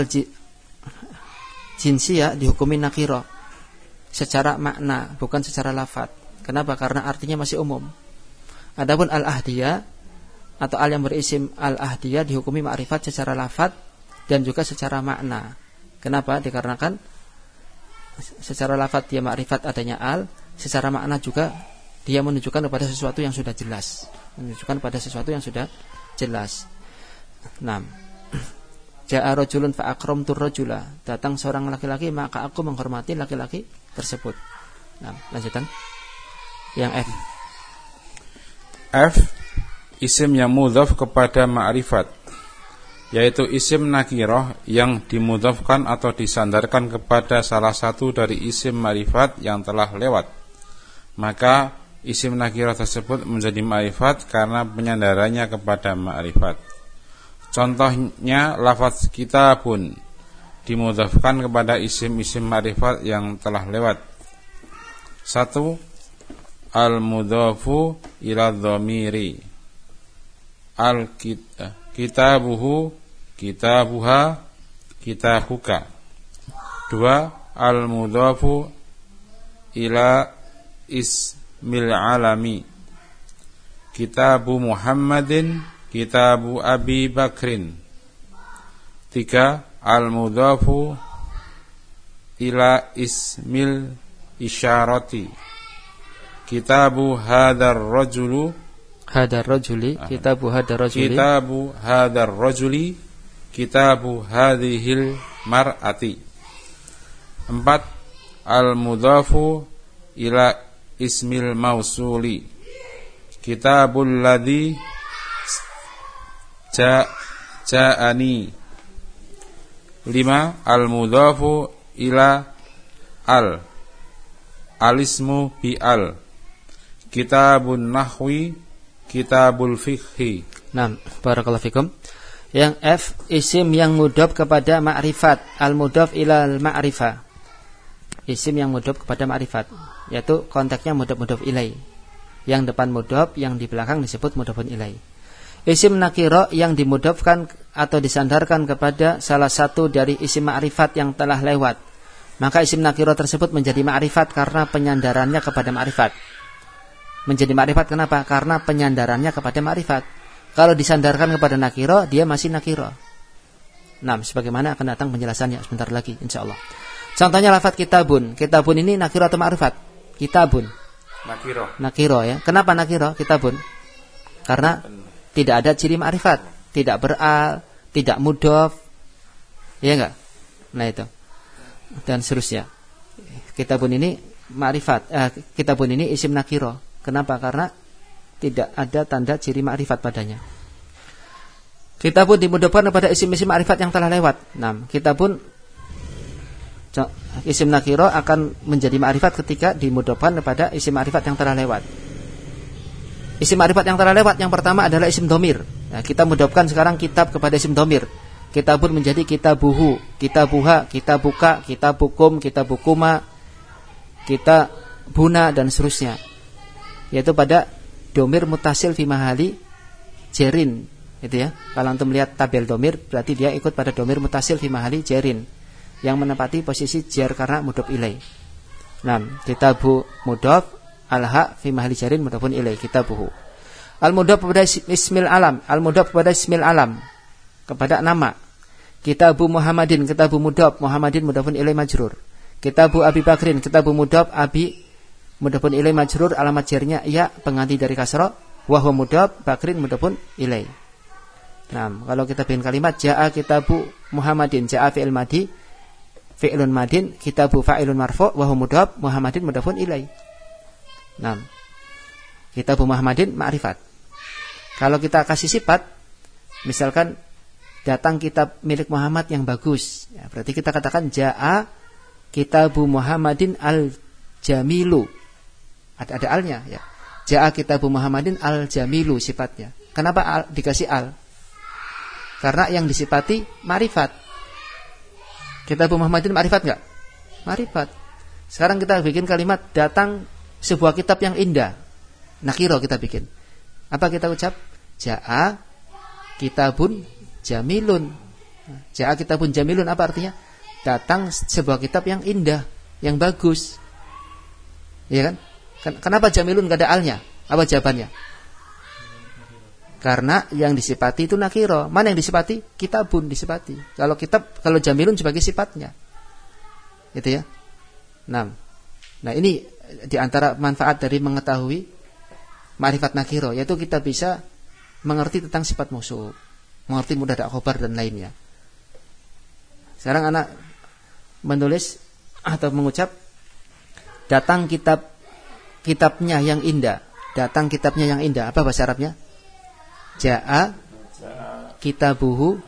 jinsiyah dihukumi nakiro secara makna, bukan secara lafaz. Kenapa? Karena artinya masih umum. Adapun al-ahdiyah atau al yang berisim al-ahdiyah dihukumi ma'rifat secara lafaz dan juga secara makna. Kenapa? Dikarenakan secara lafaz dia ma'rifat adanya al, secara makna juga dia menunjukkan kepada sesuatu yang sudah jelas, menunjukkan pada sesuatu yang sudah jelas. 6. Ja'a rajulun fa akramtu rajula, datang seorang laki-laki maka aku menghormati laki-laki tersebut. Nah, lanjutan. Yang F isim yang mudhaf kepada ma'rifat, yaitu isim nakirah yang dimudhafkan atau disandarkan kepada salah satu dari isim ma'rifat yang telah lewat. Maka isim nakirah tersebut menjadi ma'rifat karena penyandarannya kepada ma'rifat. Contohnya lafaz kitabun dimudhafkan kepada isim-isim ma'rifat yang telah lewat. 1. Al-mudhafu ila dhamiri, al-kitabuhu, kitabuha, kitabuka. 2. Al-mudhafu ila ismil alami, kitabu Muhammadin, kitabu Abi Bakrin. 3. Al-mudhafu ila ismil isyarati, kitabu hadar rajuli, kitabu hadar rajuli, kitabu hadar rajuli, kitabu hadhil mar'ati. 4. Al-mudhafu ila ismil mausuli, kitabul ladzi ja'ani. 5. Al-mudhafu ila al-ismu bi al, kitabun nahwi, kitabul fiqhi. Nah, barakallahu fikum. Yang F isim yang mudhaf kepada ma'rifat, al-mudhaf ila al-ma'rifah, isim yang mudhaf kepada ma'rifat, yaitu konteksnya mudhaf ilai, yang depan mudhaf, yang di belakang disebut mudhafun ilai. Isim nakiro yang dimudhafkan atau disandarkan kepada salah satu dari isim ma'rifat yang telah lewat, maka isim nakiro tersebut menjadi ma'rifat karena penyandarannya kepada ma'rifat. Menjadi ma'rifat kenapa? Karena penyandarannya kepada ma'rifat. Kalau disandarkan kepada nakiro, dia masih nakiro. Nah, sebagaimana akan datang penjelasannya sebentar lagi insyaallah. Contohnya lafaz kitabun. Kitabun ini nakiro atau ma'rifat? Kitabun. Nakiro ya. Kenapa nakiro? Kitabun. Karena tidak ada ciri ma'rifat, tidak beral, tidak mudhaf. Ya enggak? Nah itu. dan seterusnya. Kitabun ini ma'rifat, kitabun ini isim nakiro. Kenapa? Karena tidak ada tanda ciri ma'rifat padanya. Kitabun dimudofkan kepada isim-isim ma'rifat yang telah lewat. Nah, kitabun isim nakiro akan menjadi ma'rifat ketika dimudofkan kepada isim ma'rifat yang telah lewat. Isim ma'rifat yang telah lewat yang pertama adalah isim domir. Nah, kita mudofkan sekarang kitab kepada isim domir. Kitabun menjadi kitabuhu, kitabuha, kitabuka, kitabukum, kitabukuma, kitabuna dan seterusnya. Yaitu pada domir mutasil fi mahali jerin, itu ya. Kalau antum melihat tabel domir, berarti dia ikut pada domir mutasil fi mahali jerin, yang menempati posisi jar karena mudhof ilai. Nah, kitabu mudhof, al-ha fi mahali jarin mudhofun ilai, kitabuhu. Al-mudhof kepada ismil alam, al-mudhof kepada ismil alam, kepada nama. Kitabu Muhammadin, kitabu mudhof, Muhammadin mudhofun ilai majrur. Kitabu Abi Bakrin, kitabu mudhof, Abi mudhofun ilai majrur, alamat jarnya ya pengganti dari kasra, wa huwa mudhof, Bakrin mudhofun ilai. Nah, kalau kita bikin kalimat jaa kitabu Muhammadin, jaa fi'il madi, fi'lun madin, kitabu fa'ilun marfu', wa huwa mudhof, Muhammadin mudhofun ilai. Nah, kitabu Muhammadin ma'rifat. Kalau kita kasih sifat, misalkan datang kitab milik Muhammad yang bagus, ya, berarti kita katakan jaa kitabu Muhammadin al-jamilu. Ada alnya ya. Jaa kitabu Muhammadin al-jamilu sifatnya. Kenapa al dikasih al? Karena yang disifati ma'rifat. Kitabu Muhammadin ma'rifat enggak? Ma'rifat. Sekarang kita bikin kalimat datang sebuah kitab yang indah. Nakiro kita bikin. Apa kita ucap? Jaa kitabun jamilun. Jaa kitabun jamilun apa artinya? Datang sebuah kitab yang indah, yang bagus. Iya kan? Kenapa jamilun enggak ada alnya? Apa jawabannya? Karena yang disifati itu nakiro. Mana yang disifati? Kitabun disifati. Kalau kitab, kalau jamilun sebagai sifatnya. Gitu ya. Nah, ini di antara manfaat dari mengetahui ma'rifat nakiro, yaitu kita bisa mengerti tentang sifat mausuf, mengerti mubtada khobar dan lainnya. Sekarang anak menulis atau mengucap datang kitabnya yang indah. Datang kitabnya yang indah. Apa bahasa Arabnya? Jaa kitabuhu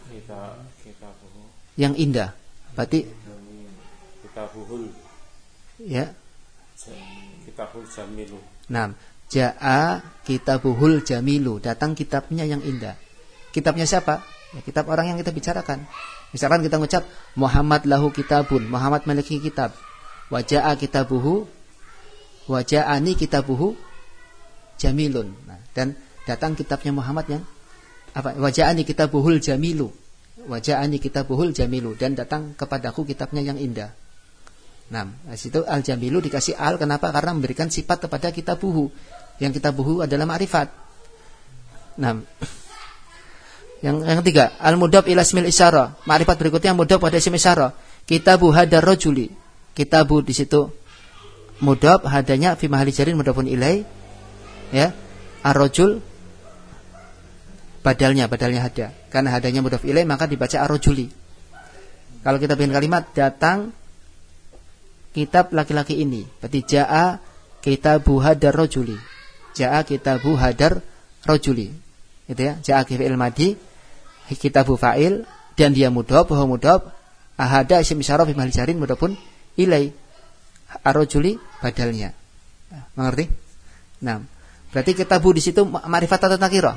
yang indah. Berarti kitabuhul. Ya. Kitabul jamilu. Nah, jaa kitabuhul jamilu. Datang kitabnya yang indah. Kitabnya siapa? Ya, kitab orang yang kita bicarakan. Misalkan kita mengucap Muhammad lahu kitabun, Muhammad memiliki kitab. Wa jaa kitabuhu, wa jaani kitabuhu jamilun. Nah, dan datang kitabnya Muhammad yang apa? Wa jaani kitabuhul jamilu. Wa jaani kitabuhul jamilu, dan datang kepadaku kitabnya yang indah. Nah, di situ al-jamilu dikasih al, kenapa? Karena memberikan sifat kepada kitabuhu. Yang kitabuhu adalah ma'rifat. Nah, yang ketiga, al-mudhaf ila ismil isyarah. Ma'rifat berikutnya mudhaf pada isim isyarah. Kitabu hadar rajuli. Kitabu di situ mudhaf, hadanya fi mahali jarin mudhafun ilai. Ya. Ar-rajul badalnya hada. Karena hadanya mudhaf ilai maka dibaca ar-rajuli. Kalau kita bikin kalimat datang kitab laki-laki ini, berarti jaa kitabu hadar rajuli. Jaa kitabu hadar rajuli. Itu ya, jaa fi'il madi, kitabu fa'il, dan dia mudhaf, huwa mudhaf, ahada isim isyarah fi mahali jarin mudhafun ilai. Ar-rajuli badalnya. Mengerti? Nah, berarti kitabu di situ ma'rifat atau nakirah?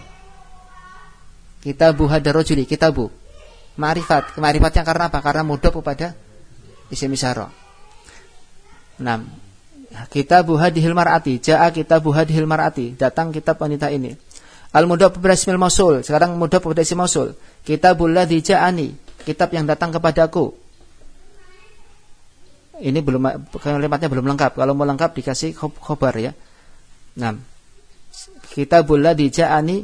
Kitabu hadar rajuli, kitabu ma'rifat. Ma'rifatnya karena apa? Karena mudhaf kepada isim isyarah. 6. Kitabu hadhil mar'ati, jaa kitabu hadhil mar'ati, datang kitab wanita ini. Al-mudhaf pada ismil mausul, sekarang mudhaf pada isim mausul. Kitabul ladzi ja'ani, kitab yang datang kepadaku. Ini belum, kalimatnya belum lengkap. Kalau mau lengkap dikasih khobar ya. 6. Kitabul ladzi ja'ani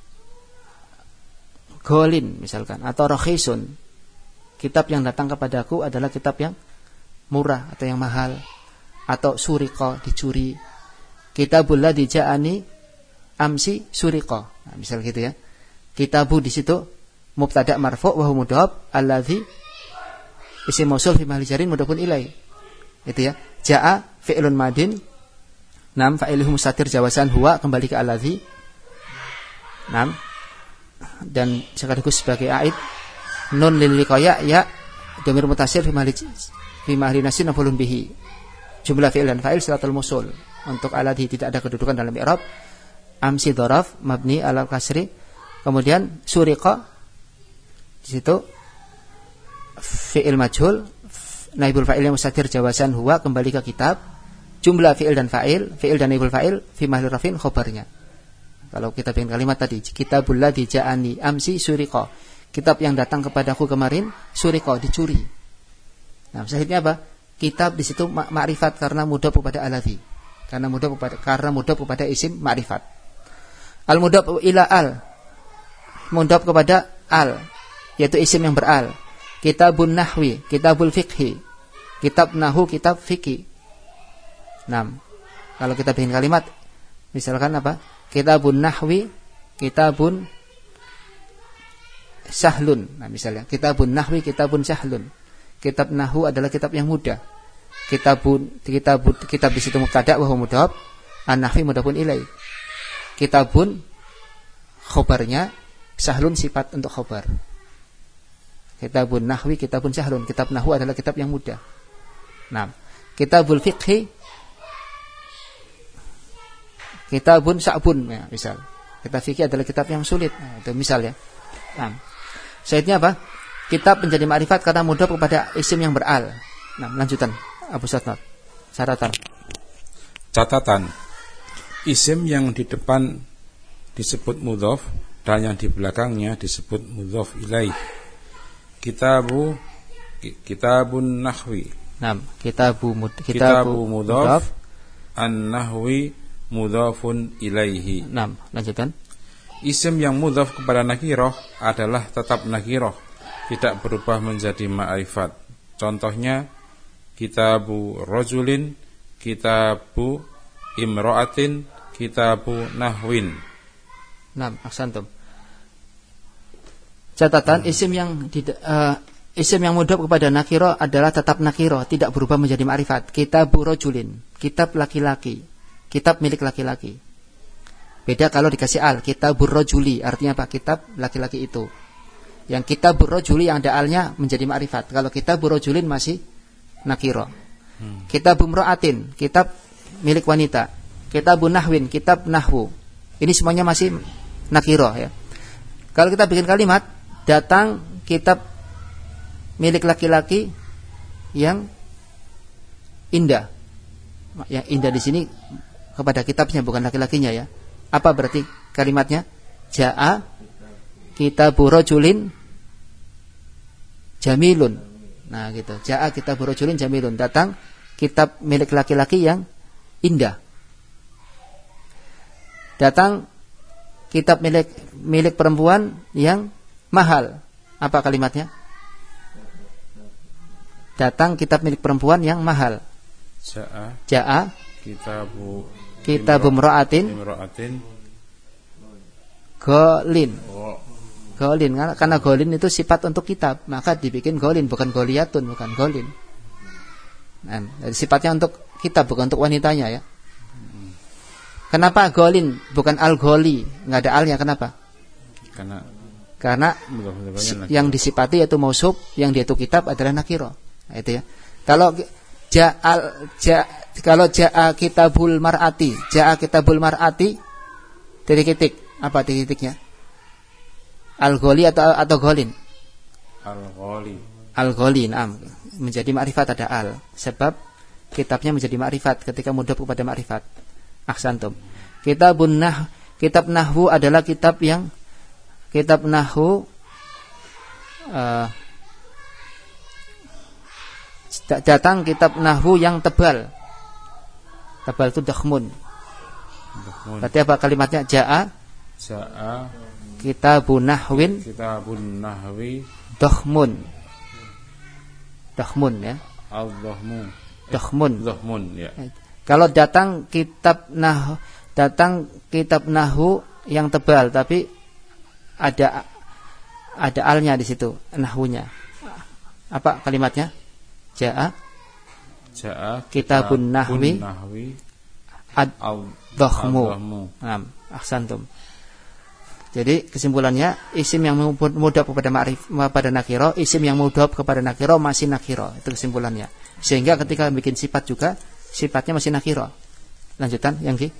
golin misalkan, atau rakhisun. Kitab yang datang kepadaku adalah kitab yang murah atau yang mahal, atau suriqa, dicuri. Kitabul ladzi ja'ani amsi suriqa. Nah, misal gitu ya. Kitabu di situ mubtada marfu' wa huwa mudhaf, alladzi isim mausul fi mahalli jarin mudhafun ilaih. Itu ya. Jaa fi'lun madin. Nam fa'iluhu mustatir jawazan huwa kembali ke alladzi. Nam. Dan sekaligus sebagai aid nun lil liqaya ya dhamir mutasir fi mahalli nasib maf'ulun bihi. Jumlah fi'il dan fa'il silatul mausul. Untuk alladzi tidak ada kedudukan dalam i'rab. Amsi dzaraf mabni alal kasri. Kemudian suriqa di situ fi'il majhul naibul fa'il yang mustatir jawazan huwa kembali ke kitab. Jumlah fi'il dan naibul fa'il fi mahalli rafin khobarnya. Kalau kita bikin kalimat tadi, kitabul ladzi ja'ani amsi suriqa. Kitab yang datang kepadaku kemarin suriqa, dicuri. Nah, maksudnya apa? Kitab di situ ma'rifat karena mudhaf kepada alladzi. Karena mudhaf kepada isim ma'rifat. Al mudhaf ila al. Mudhaf kepada al, yaitu isim yang beral. Kitabun nahwi, kitabul fiqhi. Kitab nahu, kitab fikih. 6. Kalau kita bikin kalimat misalkan apa? Kitabun nahwi, kitabun sahlun. Nah, misalnya kitabun nahwi, kitabun sahlun. Kitab nahu adalah kitab yang mudah. Kitab di situ mubtada wa huwa mudhaf, an-nahwi mudhafun ilaih. Kitabun khobarnya, sahlun sifat untuk khobar. Kitabun nahwi, kitabun sahlun. Kitab nahu adalah kitab yang mudah. 6. Kitabul fiqhi, kitabun sa'bun ya, misal. Kitab fikih adalah kitab yang sulit. Nah, itu misal ya. Nah, syahidnya apa? Kitab menjadi ma'rifat karena mudhaf kepada isim yang beral. Nah, lanjutan Abu Satnat. Catatan. Isim yang di depan disebut mudhaf dan yang di belakangnya disebut mudhaf ilaih. Kitabun nahwi. Nah, kitabu mudhaf, an-nahwi mudhafun ilaihi. 6. Lanjutan. Isim yang mudhaf kepada nakirah adalah tetap nakirah, tidak berubah menjadi ma'rifat. Contohnya kitabu rajulin, kitabu imra'atin, kitabu nahwin. 6. Ahsantum. Catatan isim yang mudhaf kepada nakirah adalah tetap nakirah, tidak berubah menjadi ma'rifat. Kitabu rajulin, kitab laki-laki. Kitab milik laki-laki. Beda kalau dikasih al, kitabur rajuli, artinya apa? Kitab laki-laki itu. Yang kitabur rajuli yang ada alnya menjadi ma'rifat. Kalau kitabur rajulin masih nakira. Kitabum ra'atin, kitab milik wanita. Kitabun nahwin, kitab nahwu. Ini semuanya masih nakira ya. Kalau kita bikin kalimat, datang kitab milik laki-laki yang indah. Yang indah di sini kepada kitabnya bukan laki-lakinya ya. Apa berarti kalimatnya? Ja'a kitabu rajulin jamilun. Nah gitu. Ja'a kitabu rajulin jamilun. Datang kitab milik laki-laki yang indah. Datang kitab milik perempuan yang mahal. Apa kalimatnya? Datang kitab milik perempuan yang mahal. Ja'a kitabu imra'atin golin. Golin karena golin itu sifat untuk kitab, maka dibikin golin, bukan goliyatun, bukan golin. Nah, sifatnya untuk kitab, bukan untuk wanitanya ya. Kenapa golin bukan al-goli? Enggak ada alnya, kenapa? Karena yang disifati yaitu mausuf, yang dia itu kitab adalah nakira. Nah, itu ya. Kalau ja'a kitabul mar'ati, ja'a kitabul mar'ati titik-titik, apa titik-titiknya? Al-ghali atau gholin? Al-ghali, nah, menjadi ma'rifat ada al, sebab kitabnya menjadi ma'rifat ketika mudhaf kepada ma'rifat. Ahsantum. Kitab nahwu adalah kitab nahwu datang kitab nahwu yang tebal. Tebal itu dakhmun. Berarti apa kalimatnya? Ja'a kitabun nahwi dakhmun. Dakhmun ya. Dakhmun ya. Kalau datang kitab nahwu yang tebal tapi ada alnya di situ, nahwunya. Apa kalimatnya? Ja'a kitabun nahwi ad-dhakhmu. Naam, ahsantum. Jadi kesimpulannya isim yang mudhaf kepada nakiro, isim yang mudhaf kepada nakiro masih nakiro. Itu kesimpulannya. Sehingga ketika bikin sifat juga sifatnya masih nakiro. Lanjutan yang Ki.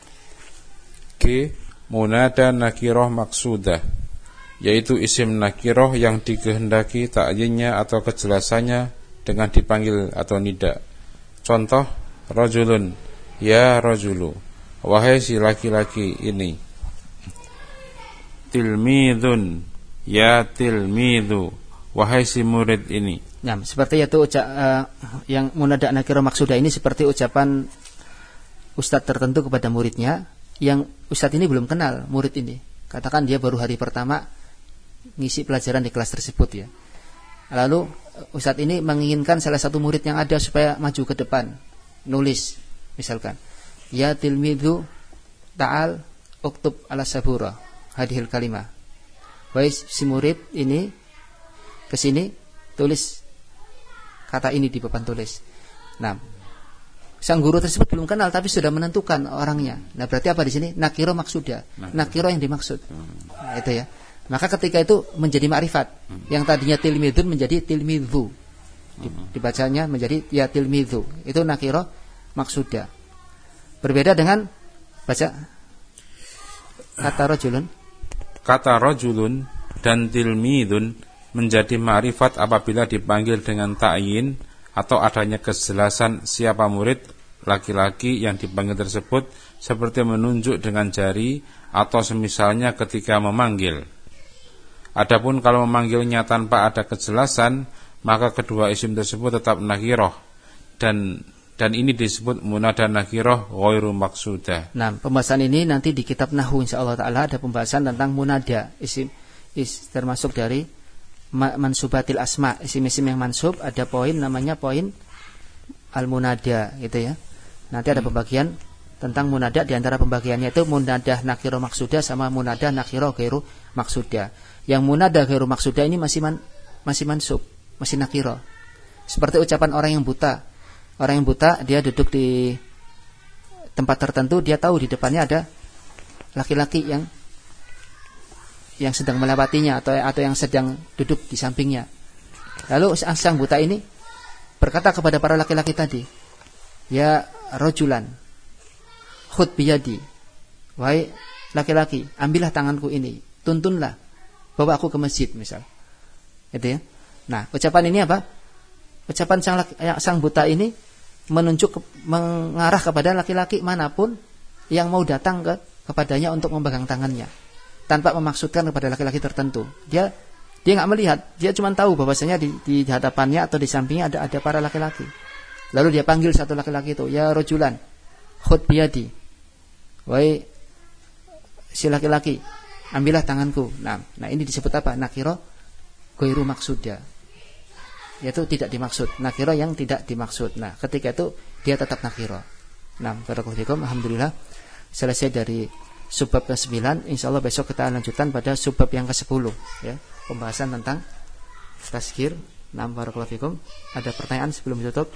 Ki munada nakiroh maksudah, yaitu isim nakiroh yang dikehendaki ta'yinnya atau kejelasannya dengan dipanggil atau nida. Contoh, rajulun, ya rajulu, wahai si laki-laki ini. Tilmidun, ya tilmidu, wahai si murid ini. Nah, seperti itu yang munada nakiro maksudah ini seperti ucapan ustadz tertentu kepada muridnya yang ustadz ini belum kenal murid ini. Katakan dia baru hari pertama ngisi pelajaran di kelas tersebut ya. Lalu ustadz ini menginginkan salah satu murid yang ada supaya maju ke depan nulis, misalkan, ya tilmidu ta'al uktub ala sabura hadhil kalimah. Wahai si murid ini kesini tulis kata ini di papan tulis. Nah, sang guru tersebut belum kenal tapi sudah menentukan orangnya. Nah, berarti apa di sini? Nakiro maksuda. Nakiro yang dimaksud. Nah, itu ya. Maka ketika itu menjadi ma'rifat. Yang tadinya tilmidun menjadi tilmidhu. Dibacanya menjadi ya tilmidhu. Itu nakiro maksuda. Berbeda dengan baca kata rajulun. Kata rajulun dan tilmidun menjadi ma'rifat apabila dipanggil dengan ta'yin atau adanya kejelasan siapa murid laki-laki yang dipanggil tersebut, seperti menunjuk dengan jari atau semisalnya ketika memanggil. Adapun kalau memanggilnya tanpa ada kejelasan, maka kedua isim tersebut tetap nakiroh dan ini disebut munada nakiroh ghairu maksudah. Nah, pembahasan ini nanti di kitab Nahwu insyaallah taala ada pembahasan tentang munada isim termasuk dari mansubatil asma, isim-isim yang mansub, ada poin namanya poin al-munada gitu ya. Nanti ada pembagian tentang munada, di antara pembagiannya itu munada nakiro maksuda sama munada nakiro ghairu maksuda. Yang munada ghairu maksuda ini masih mansub, masih nakiro. Seperti ucapan orang yang buta. Orang yang buta dia duduk di tempat tertentu, dia tahu di depannya ada laki-laki yang sedang melewatinya atau yang sedang duduk di sampingnya. Lalu sang buta ini berkata kepada para laki-laki tadi, ya rajulan, khud biyadi, wahai laki-laki, ambillah tanganku ini, tuntunlah, bawa aku ke masjid misal. Gitu ya. Nah, ucapan ini apa? Ucapan sang buta ini mengarah kepada laki-laki manapun yang mau datang kepadanya untuk memegang tangannya, tanpa memaksudkan kepada laki-laki tertentu. Dia nggak melihat, dia cuma tahu bahwasanya di hadapannya atau di sampingnya ada para laki-laki. Lalu dia panggil satu laki-laki itu, ya rajulan, khud biyadi, wahai si laki-laki, ambillah tanganku. Nah ini disebut apa? Nakiro ghairu maksuda. Yaitu tidak dimaksud, nakiro yang tidak dimaksud. Nah, ketika itu dia tetap nakiro. Nah, barakallahu fikum, alhamdulillah selesai dari subbab ke-9. Insyaallah besok kita lanjutkan pada subbab yang ke-10 ya, pembahasan tentang tazkir. Nah, barakallahu fikum. Ada pertanyaan sebelum ditutup?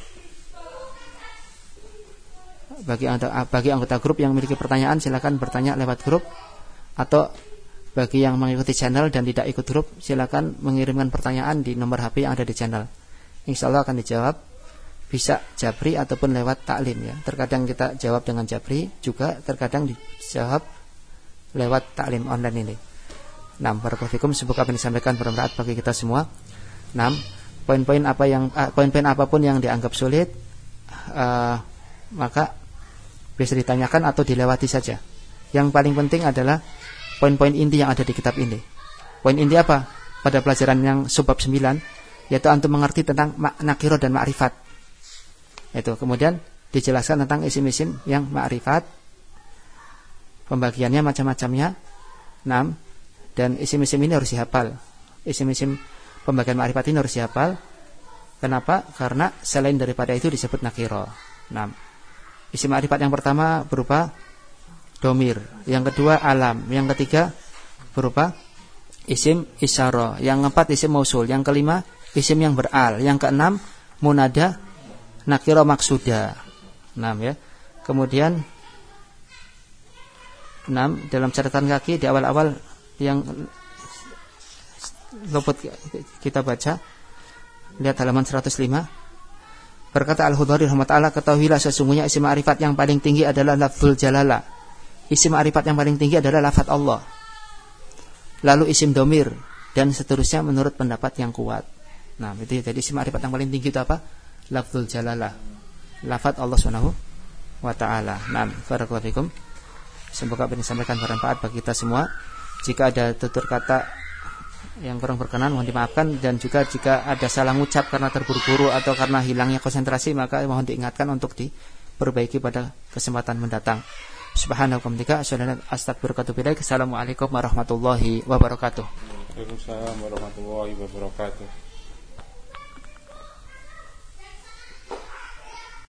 Bagi anggota grup yang memiliki pertanyaan silakan bertanya lewat grup, atau bagi yang mengikuti channel dan tidak ikut grup, silakan mengirimkan pertanyaan di nomor HP yang ada di channel. Insyaallah akan dijawab, bisa jabri ataupun lewat taklim ya. Terkadang kita jawab dengan jabri, juga terkadang dijawab lewat taklim online ini. Nah, barakallahu fikum, semoga apa yang disampaikan bermanfaat bagi kita semua. Nah, poin-poin apapun yang dianggap sulit maka bisa ditanyakan atau dilewati saja. Yang paling penting adalah poin-poin inti yang ada di kitab ini. Poin inti apa? Pada pelajaran yang subbab 9, yaitu antum mengerti tentang nakiro dan ma'rifat. Itu kemudian dijelaskan tentang isim-isim yang ma'rifat, pembagiannya macam-macamnya. 6. Dan isim-isim ini harus dihafal. Isim-isim pembagian ma'rifat ini harus dihafal. Kenapa? Karena selain daripada itu disebut nakiro. 6. Isim ma'rifat yang pertama berupa domir, yang kedua alam, yang ketiga berupa isim isyarah, yang keempat isim mausul, yang kelima isim yang beral. Yang keenam munada nakira maksuda. 6 ya. Kemudian 6 dalam catatan kaki di awal-awal yang luput kita baca, lihat halaman 105. Berkata Al-Hudhari rahmatullah, ketahuilah sesungguhnya isim ma'rifat yang paling tinggi adalah lafzul jalalah. Isim ma'rifat yang paling tinggi adalah lafaz Allah. Lalu isim domir dan seterusnya menurut pendapat yang kuat. Nah, itu jadi isim ma'rifat yang paling tinggi itu apa? Lafzul jalalah. Lafaz Allah Subhanahu wa taala. Nah, barakallahu fikum. Semoga apa yang disampaikan bermanfaat bagi kita semua. Jika ada tutur kata yang kurang berkenan mohon dimaafkan, dan juga jika ada salah ngucap karena terburu-buru atau karena hilangnya konsentrasi, maka mohon diingatkan untuk diperbaiki pada kesempatan mendatang. Subhanallahi wa bihamdihi, astagfirullahaladzim. Assalamualaikum warahmatullahi wabarakatuh. Waalaikumsalam warahmatullahi wabarakatuh.